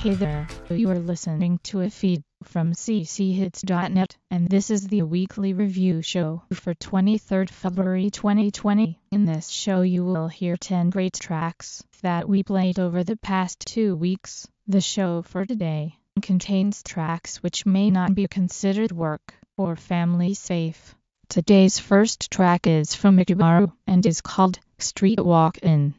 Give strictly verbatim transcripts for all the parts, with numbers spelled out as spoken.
Hey there, you are listening to a feed from c c hits dot net, and this is the weekly review show for twenty-third February twenty twenty. In this show you will hear ten great tracks that we played over the past two weeks. The show for today contains tracks which may not be considered work or family safe. Today's first track is from Ikibaru and is called Street Walkin'.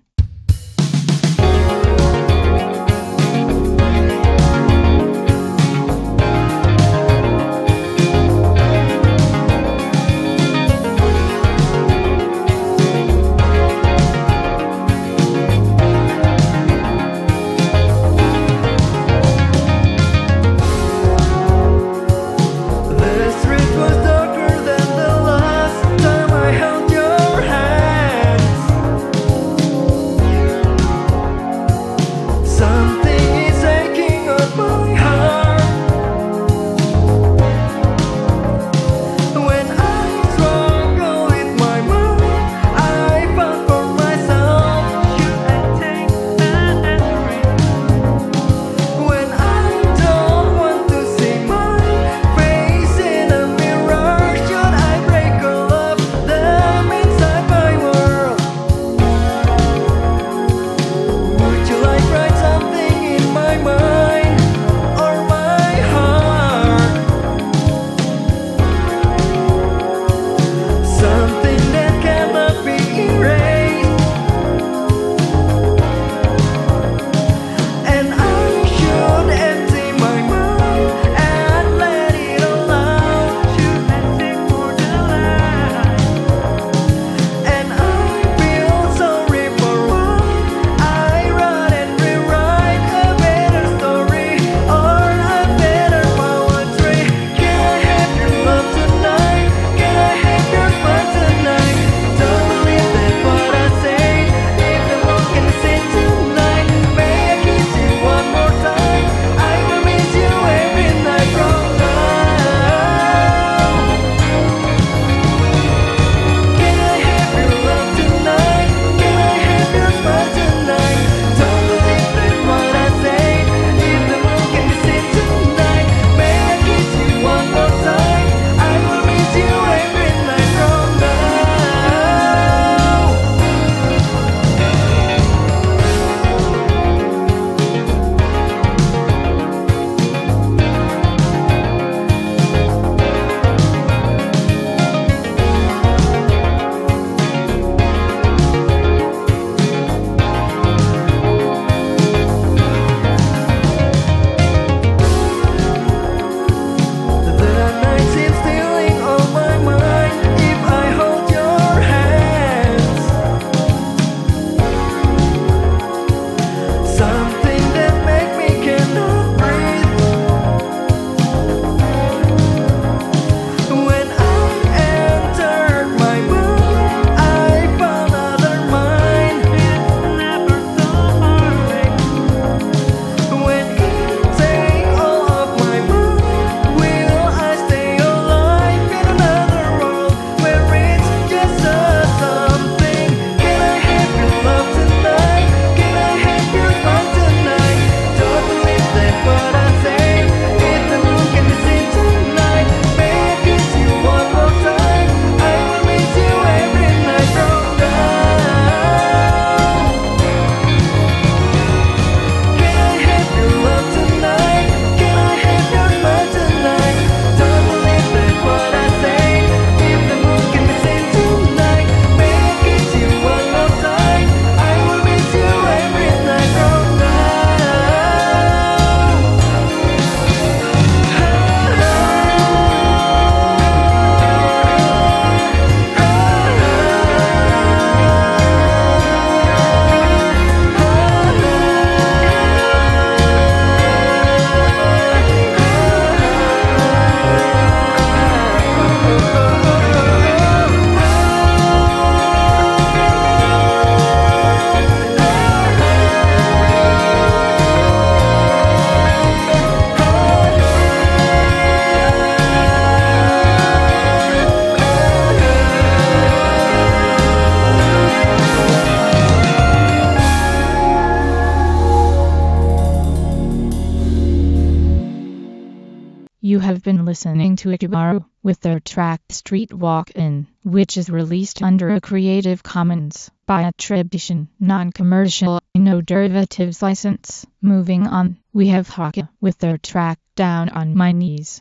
have been listening to Ikibaru with their track Street Walkin', which is released under a Creative Commons by attribution, non-commercial, no derivatives license. Moving on, we have Haka with their track Down on My Knees.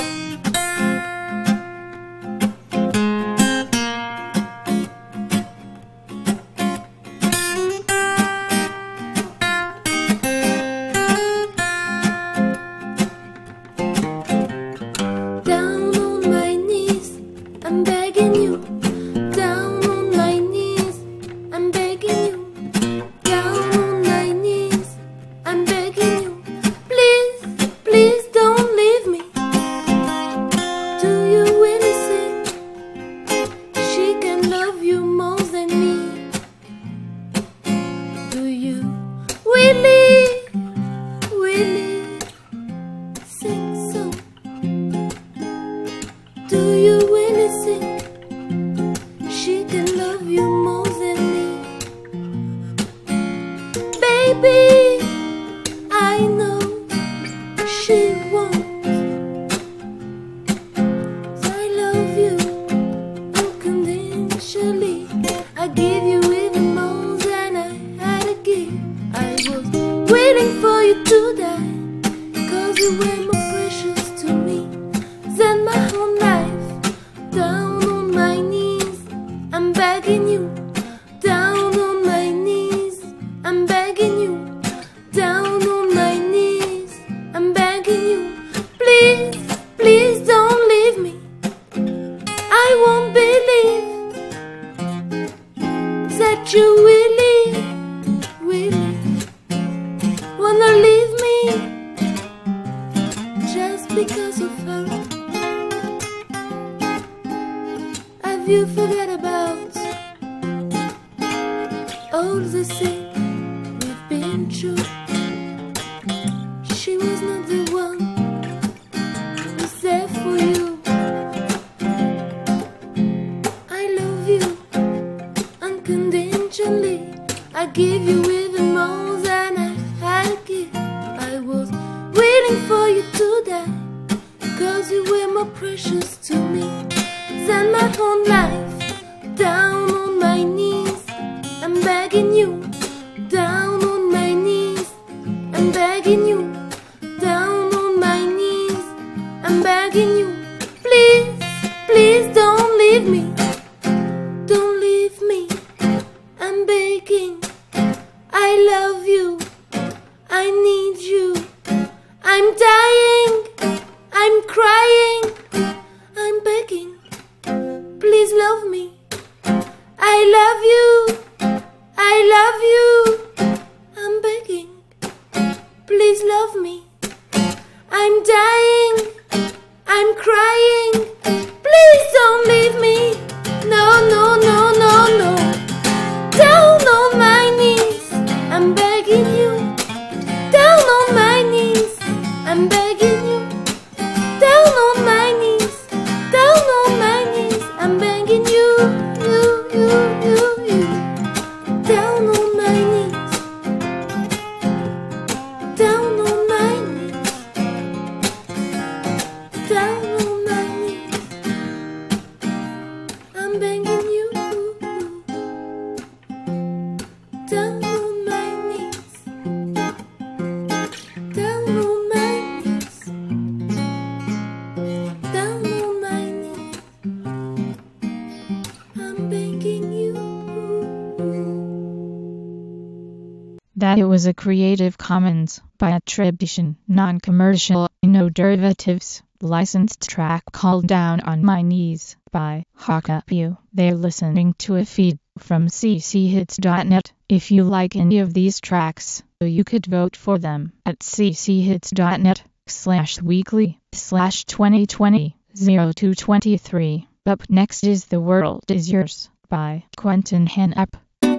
That it was a Creative Commons by attribution, non-commercial, no derivatives, licensed track called Down on My Knees by Haka. They're listening to a feed from c c hits dot net. If you like any of these tracks, you could vote for them at c c hits dot net slash weekly slash twenty twenty oh two twenty-three. Up next is The World Is Yours by Quentin Hennep.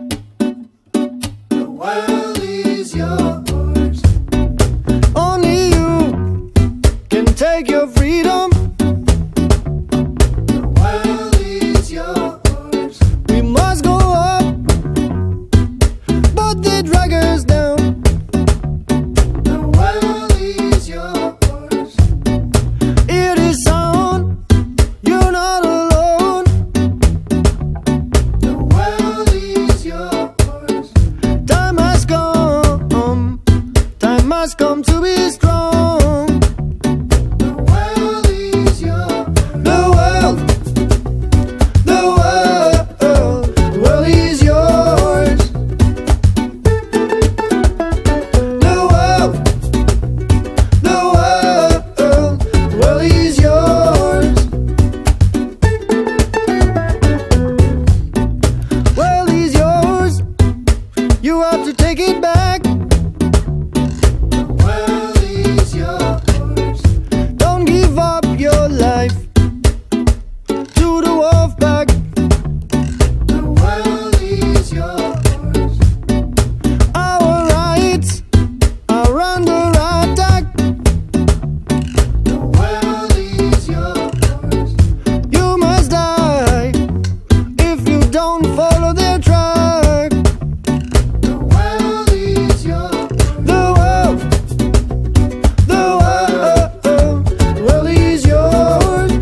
The world is yours. Only you can take your freedom. The world is yours. We must go up, but they drag us down. The world is yours. Here come to be strong. The world is yours. The world, the world, the world is yours. The world, the world, the world is yours. World is yours. You have to take it back. The world is yours. Don't give up your life to the wolf pack. The world is yours. Our rights are under attack. The world is yours. You must die if you don't follow their track. The world is yours. The world, the world, the world is yours.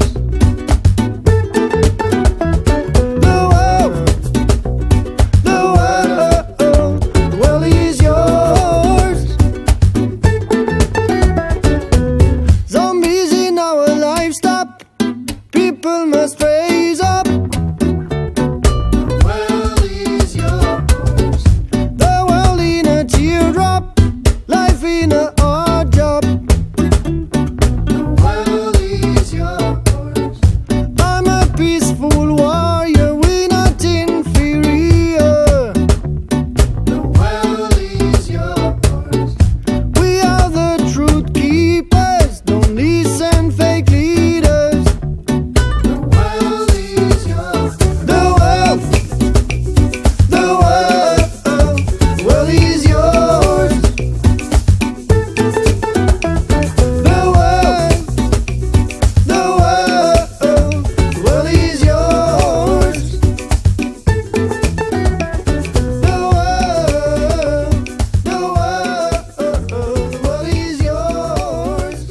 The world, the world, the world is yours. Zombies in our life stop. People must raise up. The world is yours. The world in a teardrop. Life in a odd job. The world is yours. I'm a peaceful warrior. We're not inferior. The world is yours. We are the truth keepers. Don't listen fake leaders. The world is yours. The world, the world, the world is yours. The world, the world, the world is yours. The world, the world, the world is yours.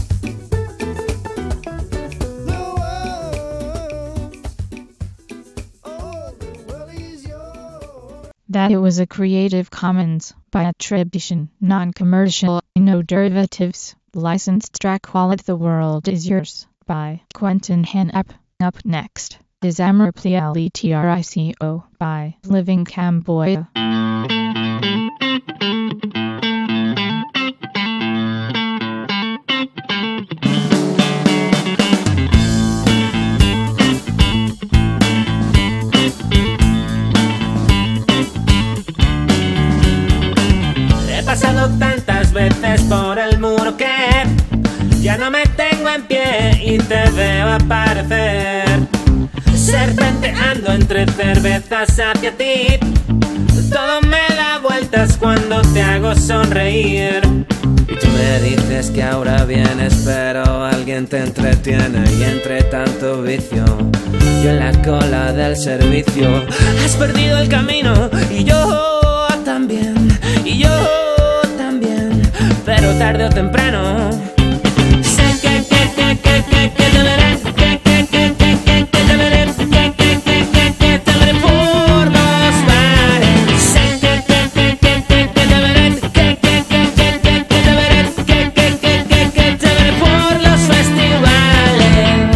The world, oh, the world is yours. That it was a Creative Commons by attribution, non-commercial, no derivatives, licensed track called The World Is Yours by Quentin Hennep. Up next is Amor Plico by Living Cambodia. He pasado tantas veces por el muro que ya no me tengo en pie y te veo aparecer, serpenteando entre cervezas hacia ti. Todo me da vueltas cuando te hago sonreír. Y tú me dices que ahora vienes, pero alguien te entretiene. Y entre tanto vicio, yo en la cola del servicio. Has perdido el camino y yo también, y yo también, pero tarde o temprano sé que, que, que, que, que, que te veré, que, que, que, que, que, que te veré, que, que, que, que, que te veré por los bares. Sé que, que, que, que, que, que te veré, que, que, que, que, que, que te veré, que, que, que, que, que te veré por los festivales.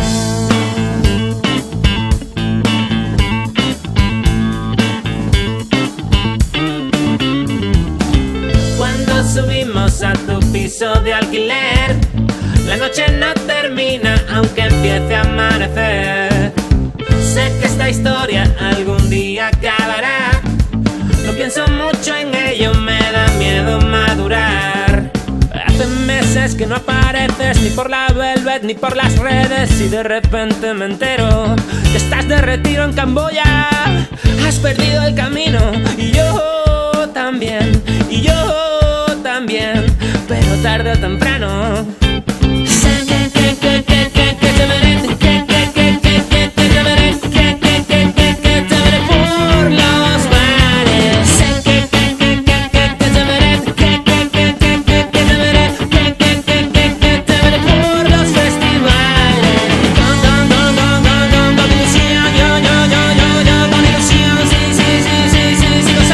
Cuando subimos a tu piso de alquiler, la noche no termina aunque empiece a amanecer. Sé que esta historia algún día acabará. No pienso mucho en ello, me da miedo madurar. Hace meses que no apareces ni por la Velvet ni por las redes, y de repente me entero que estás de retiro en Camboya. Has perdido el camino y yo también, y yo también, pero tarde o temprano sé que, que, que, que, que, que te veré, que, que, que, que, que, que te veré, que, que, que, que, que te veré por los bares. Sé que, que, que, que, que, que te veré, que, que, que, que, que, que te veré, que, que, que, que, que te veré por los festivales. Con, con, con, con, con, con, con ilusión, yo, yo, yo, yo, yo, con ilusión, sí, sí, sí, sí, sí, sí,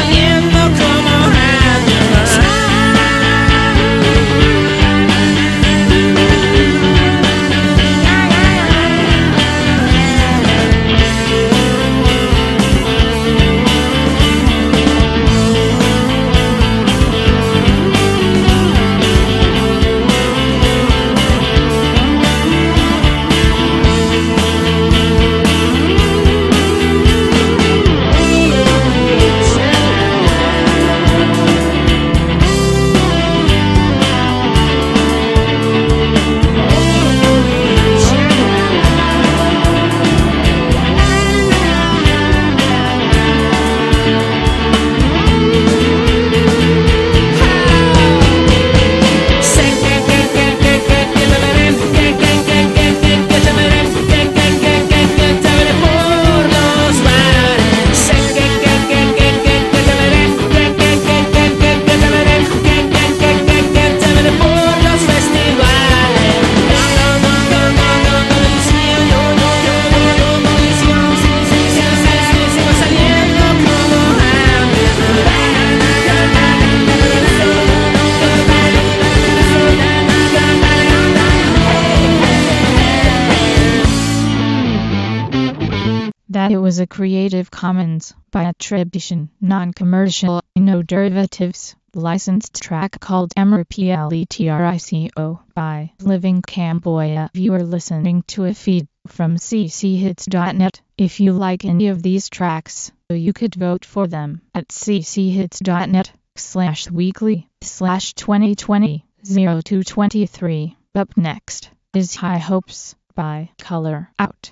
was a Creative Commons by attribution, non-commercial, no derivatives, licensed track called Emerpetrico by Living Cambodia. You are listening to a feed from c c hits dot net. If you like any of these tracks, you could vote for them at c c hits dot net slash weekly slash twenty twenty oh two twenty-three. Up next is High Hopes by Color Out.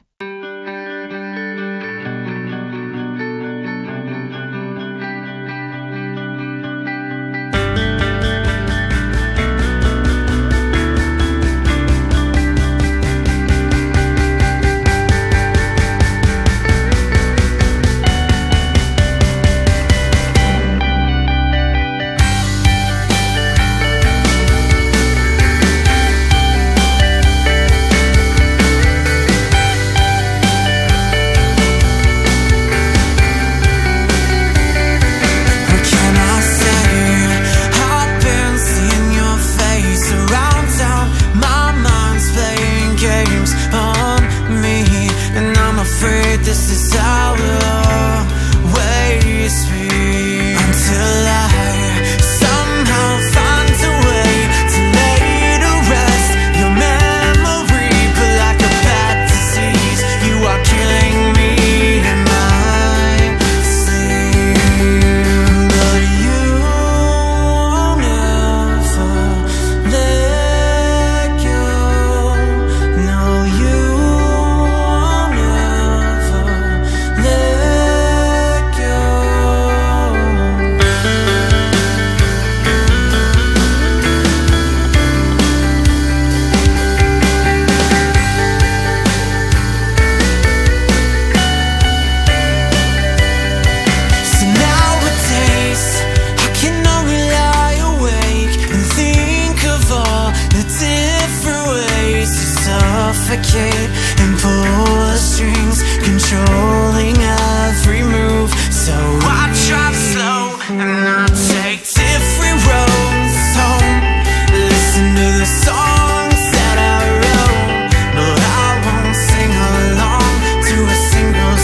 And pull the strings, controlling every move. So I drive slow and I take different roads home. Listen to the songs that I wrote, but I won't sing along to a single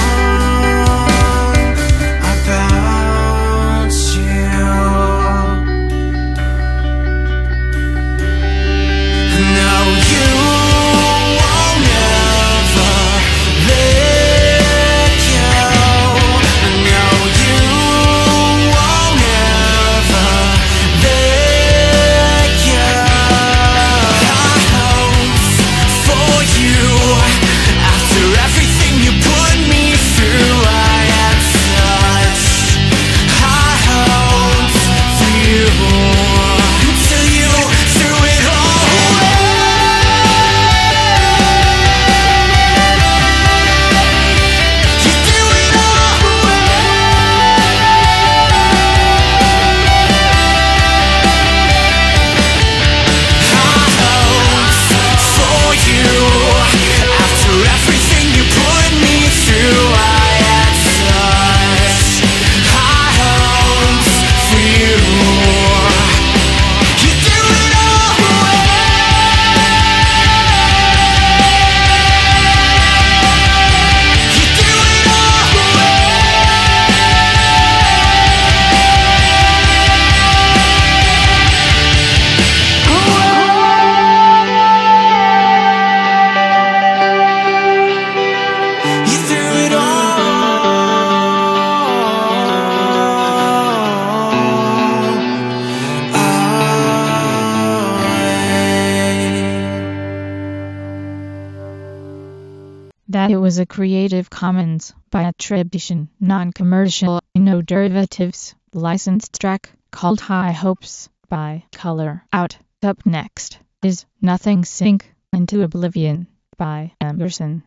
song about you. No, you That it was a Creative Commons by attribution, non-commercial, no derivatives, licensed track called High Hopes by Color Out. Up next is Nothing Sink into Oblivion by Emerson.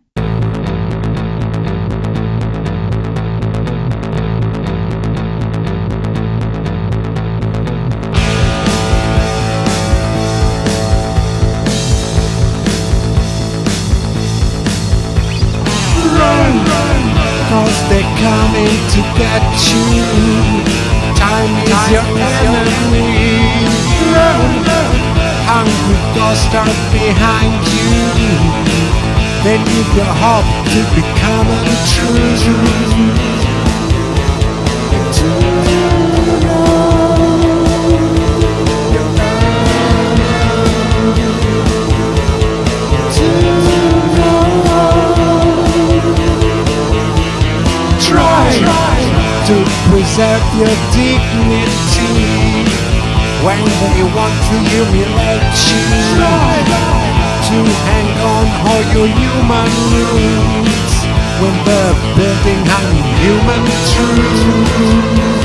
Cause they're coming to get you. Time is your enemy. Run, hungry ghosts are behind you. then you can hope to become untrue. To preserve your dignity when they want to humiliate you. To hang on all your human roots when they're building unhuman truth.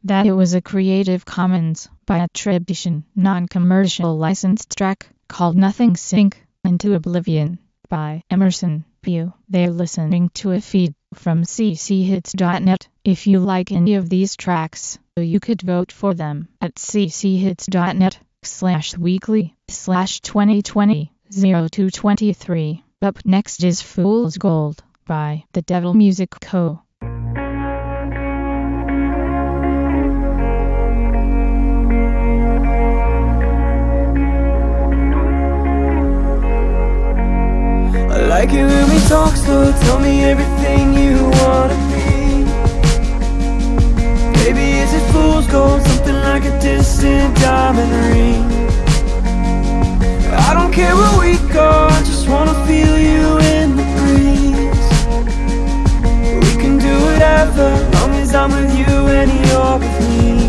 That it was a Creative Commons by attribution, non-commercial licensed track called Nothing Sink Into Oblivion by Emerson View. They're listening to a feed from c c hits dot net. If you like any of these tracks, you could vote for them at c c hits dot net slash weekly slash twenty twenty oh two twenty-three. Up next is Fool's Gold by The Devil Music Co. I like it when we talk slow, tell me everything you wanna be. Baby, is it fool's gold, something like a distant diamond ring? I don't care where we go, I just wanna feel you in the breeze. We can do whatever, long as I'm with you and you're with me.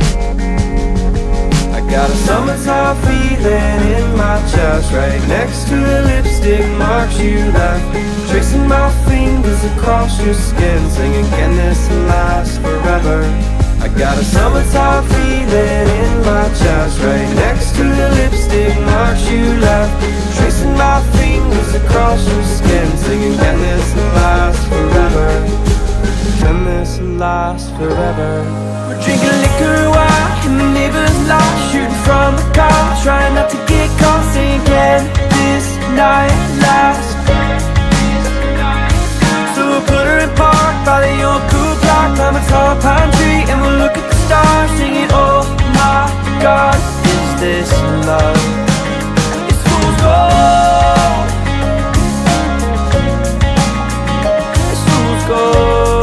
I got a summertime feeling in my chest, right next to the lipstick marks you left. Tracing my fingers across your skin, singing, can this last forever? I got a summertime feeling in my chest, right next to the lipstick marks you left. Tracing my fingers across your skin, singing, can this last forever? Can this last forever? We're drinking liquor wine in the neighbor's lot, shooting from the car, trying not to get caught, saying, can this night last? So we'll put her in park by the old cool clock, climb a tall pine tree, and we'll look at the stars, singing, oh my God, is this love? It's fool's gold. It's fool's gold.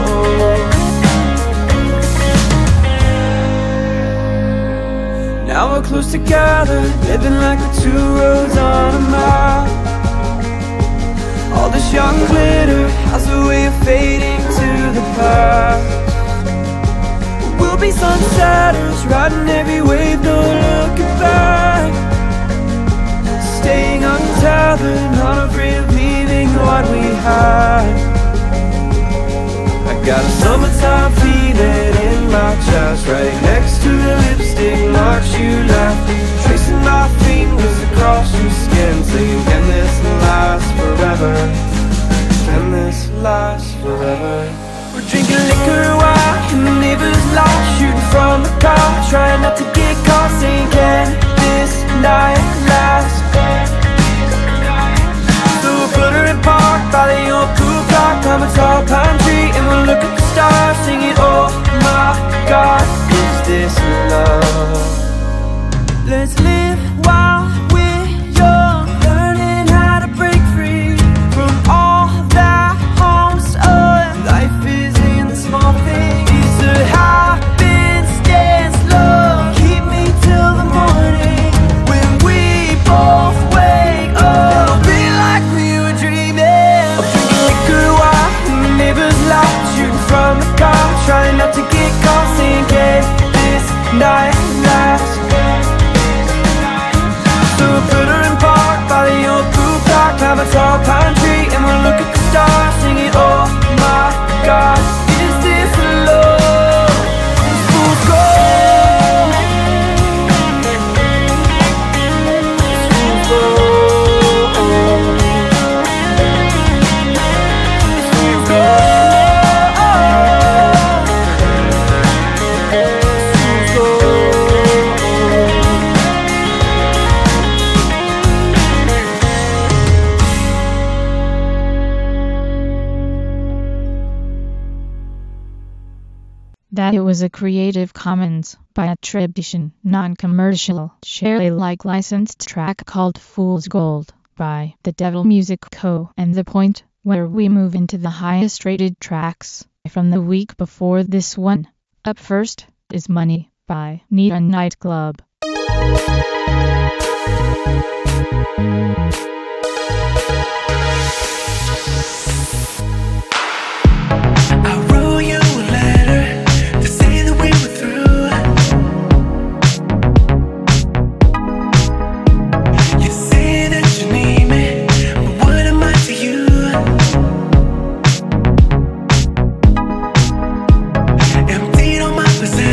Now we're close together, living like the two roads on a map. All this young glitter has a way of fading to the past. We'll be sunsetters, riding every wave, no looking back. Staying untethered, not afraid of leaving what we had. I got a summertime feeling in my chest, right next to the lipstick marks you left. Tracing my fingers across your skin, saying, can this last forever? Can this last forever? We're drinking liquor wine in the neighbor's lot, shooting from the car, trying not to get caught, saying, can this night last? So we'll put her in park by the old cool clock, climb a tall pine tree, and we'll look at the stars, singing, oh my God, is this love? Let's live while we're young, learning how to break free from all that harms us. Life is in the small things. It's a happens, dance, love. Keep me till the morning when we both wake up. It'll be like we were dreaming. I'm drinking liquor wine in the neighbor's lot, shooting from the car, trying not to get caught, saying, can this night last? So we'll put her in park by the old cool clock, climb a tall pine tree, and we'll look at the stars, singing, oh my God, is this love? It's fool's gold. It's fool's gold. It's fool's gold. It's fool's gold. That it was a Creative Commons by attribution, non-commercial, share Alike licensed track called Fool's Gold by The Devil Music Co. And the point where we move into the highest rated tracks from the week before this one. Up first is Money by Nita Nightclub. I wrote you a letter to say that we were through. You say that you need me, but what am I to you? Emptied all my possessions.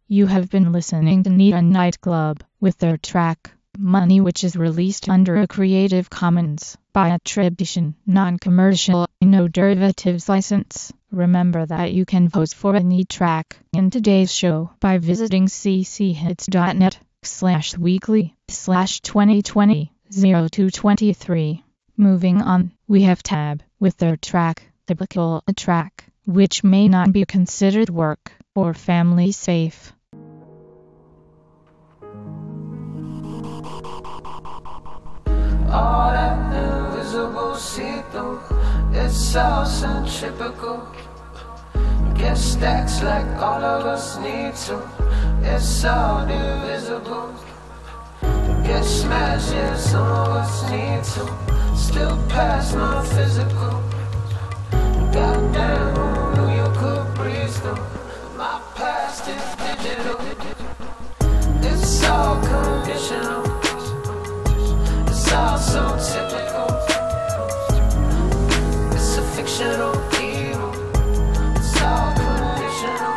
You have been listening to Neon Nightclub with their track Money, which is released under a Creative Commons by attribution, non-commercial, no derivatives license. Remember that you can vote for any track in today's show by visiting cchits.net slash weekly slash 2020 0223. Moving on, we have Tab with their track Typical, a track which may not be considered work or family safe. All that invisible see-through, it's all centripetal. Get stacks like all of us need to. It's all divisible. Get smashed, yeah, some of us need to. Still pass my physical. Goddamn, who knew you could breathe through? My past is digital. It's all conditional. It's all so typical. It's a fictional evil. It's all conditional.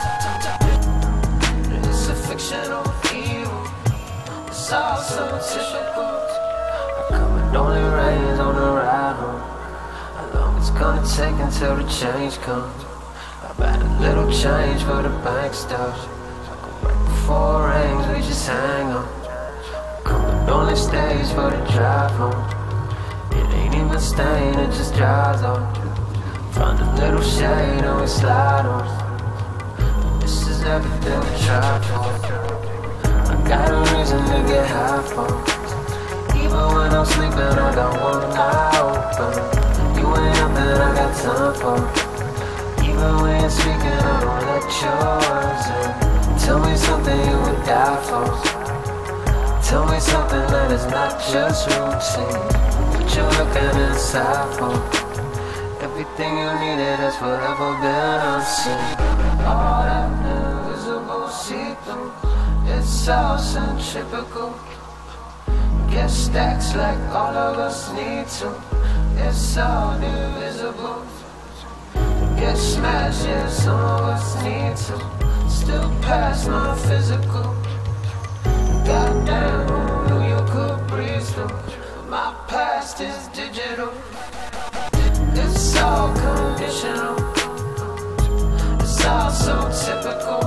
It's a fictional evil. It's all so typical. I come and only rains on the ride home. How long it's gonna take until the change comes? I've had a little change for the bank stuff. Right before it rains, we just hang on. Only stays for the drive home. It ain't even staying, it just dries off. Find a little shade and we slide on. This is everything we try for. I got a reason to get high for. Even when I'm sleeping, I got one eye open. You ain't nothing I got time for. Even when you're speaking, I don't let yours in. Tell me something you would die for. Tell me something that is not just routine. What you're looking inside for. Everything you needed has forever been unseen. All that invisible see-through, it's all centripetal. Get stacks like all of us need to. It's all divisible. Get smashed, yeah, some of us need to. Still pass my physical. Goddamn, who knew you could breathe through? My past is digital. It's all conditional. It's all so typical.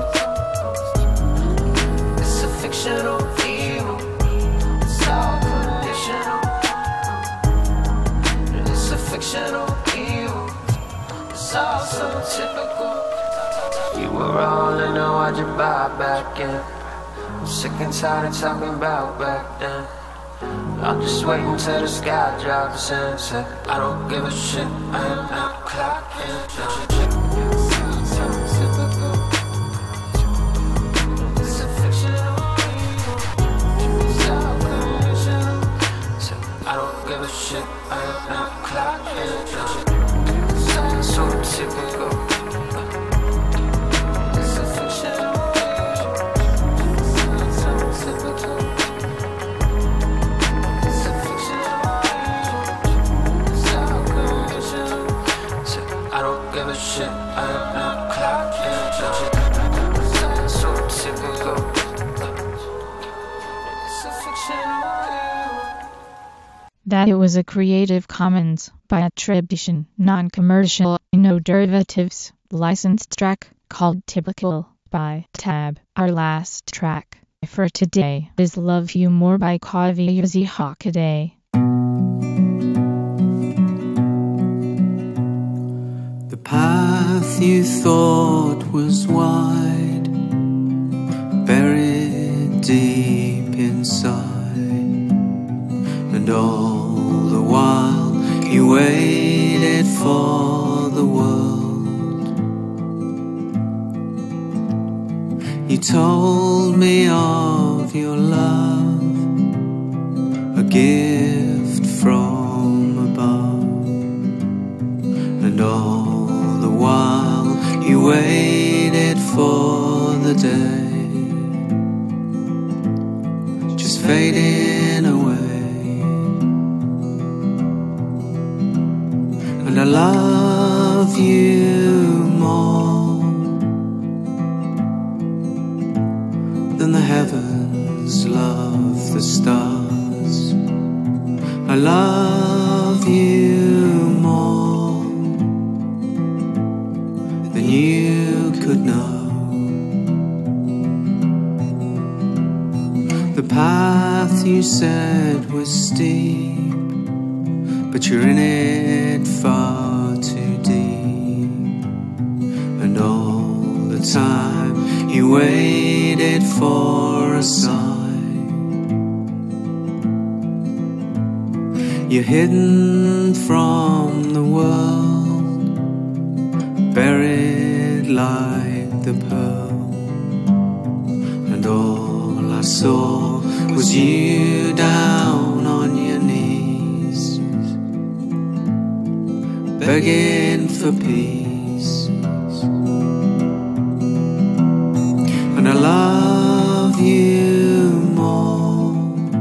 It's a fictional evil. It's all conditional. It's a fictional evil. It's all so typical. You were all in, now why'd you buy back in? I'm sick and tired of talking about back then. I'm just waiting till the sky drops and said I don't give a shit, I am not clocking. It's a fictional evil. It's all conditional. Said I don't give a shit, I am not clocking. It's so typical. Shit, I am not clocking. So typical. It's a fictional. That it was a Creative Commons by attribution, non-commercial, no derivatives, licensed track called Typical by Tab. Our last track for today is Love You More by Kaviyuzi Hockaday. The path you thought was wide, buried deep inside, and all the while you waited for the world. You told me of your love, a gift from above, and all the while you waited for the day, just fading away. And I love you more I love you more than you could know. The path you said was steep, but you're in it far too deep. And all the time you waited for a sign, you're hidden from the world, buried like the pearl. And all I saw was you down on your knees, begging for peace. And I love you more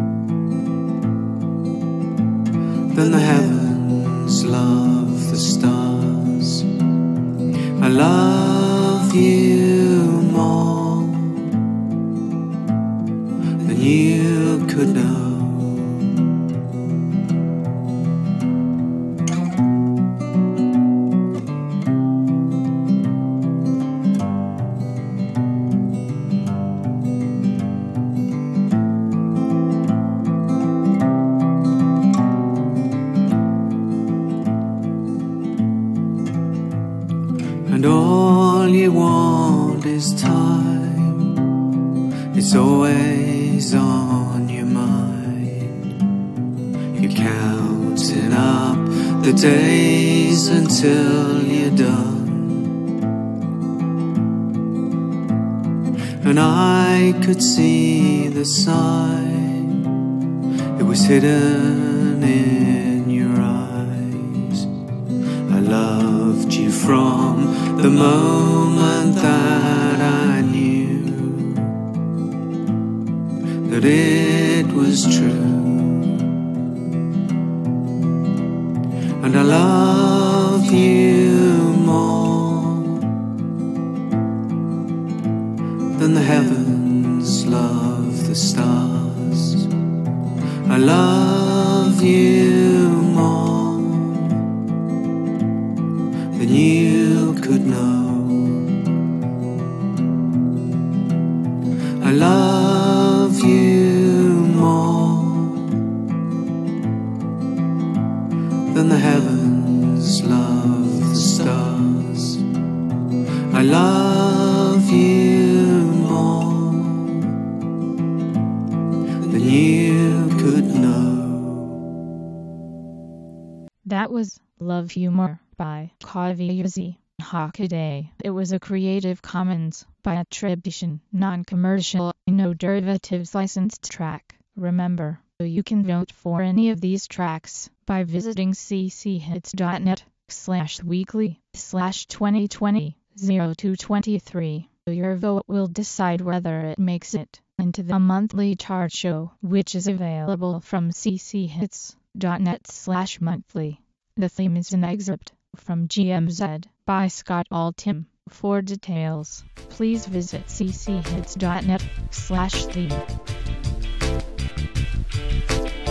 than the heavens love the stars. I love you more than you could know. And all you want is time, it's always on your mind. You're counting up the days until you're done. And I could see the sign, it was hidden in your eyes. I loved you from the moment that I knew that it was true. And I love you more than the heavens love the stars. I love you more than you could know. I love you more than the heavens love the stars. I love you more than you could know. That was Love You More by Kaviyuzi Hakaday. It was a Creative Commons by attribution, non-commercial, no derivatives licensed track. Remember, you can vote for any of these tracks by visiting cchits.net slash weekly slash 2020 02 23. Your vote will decide whether it makes it into the monthly chart show, which is available from cchits.net slash monthly. The theme is an excerpt from G M Z by Scott Altham. For details, please visit cchits.net slash theme.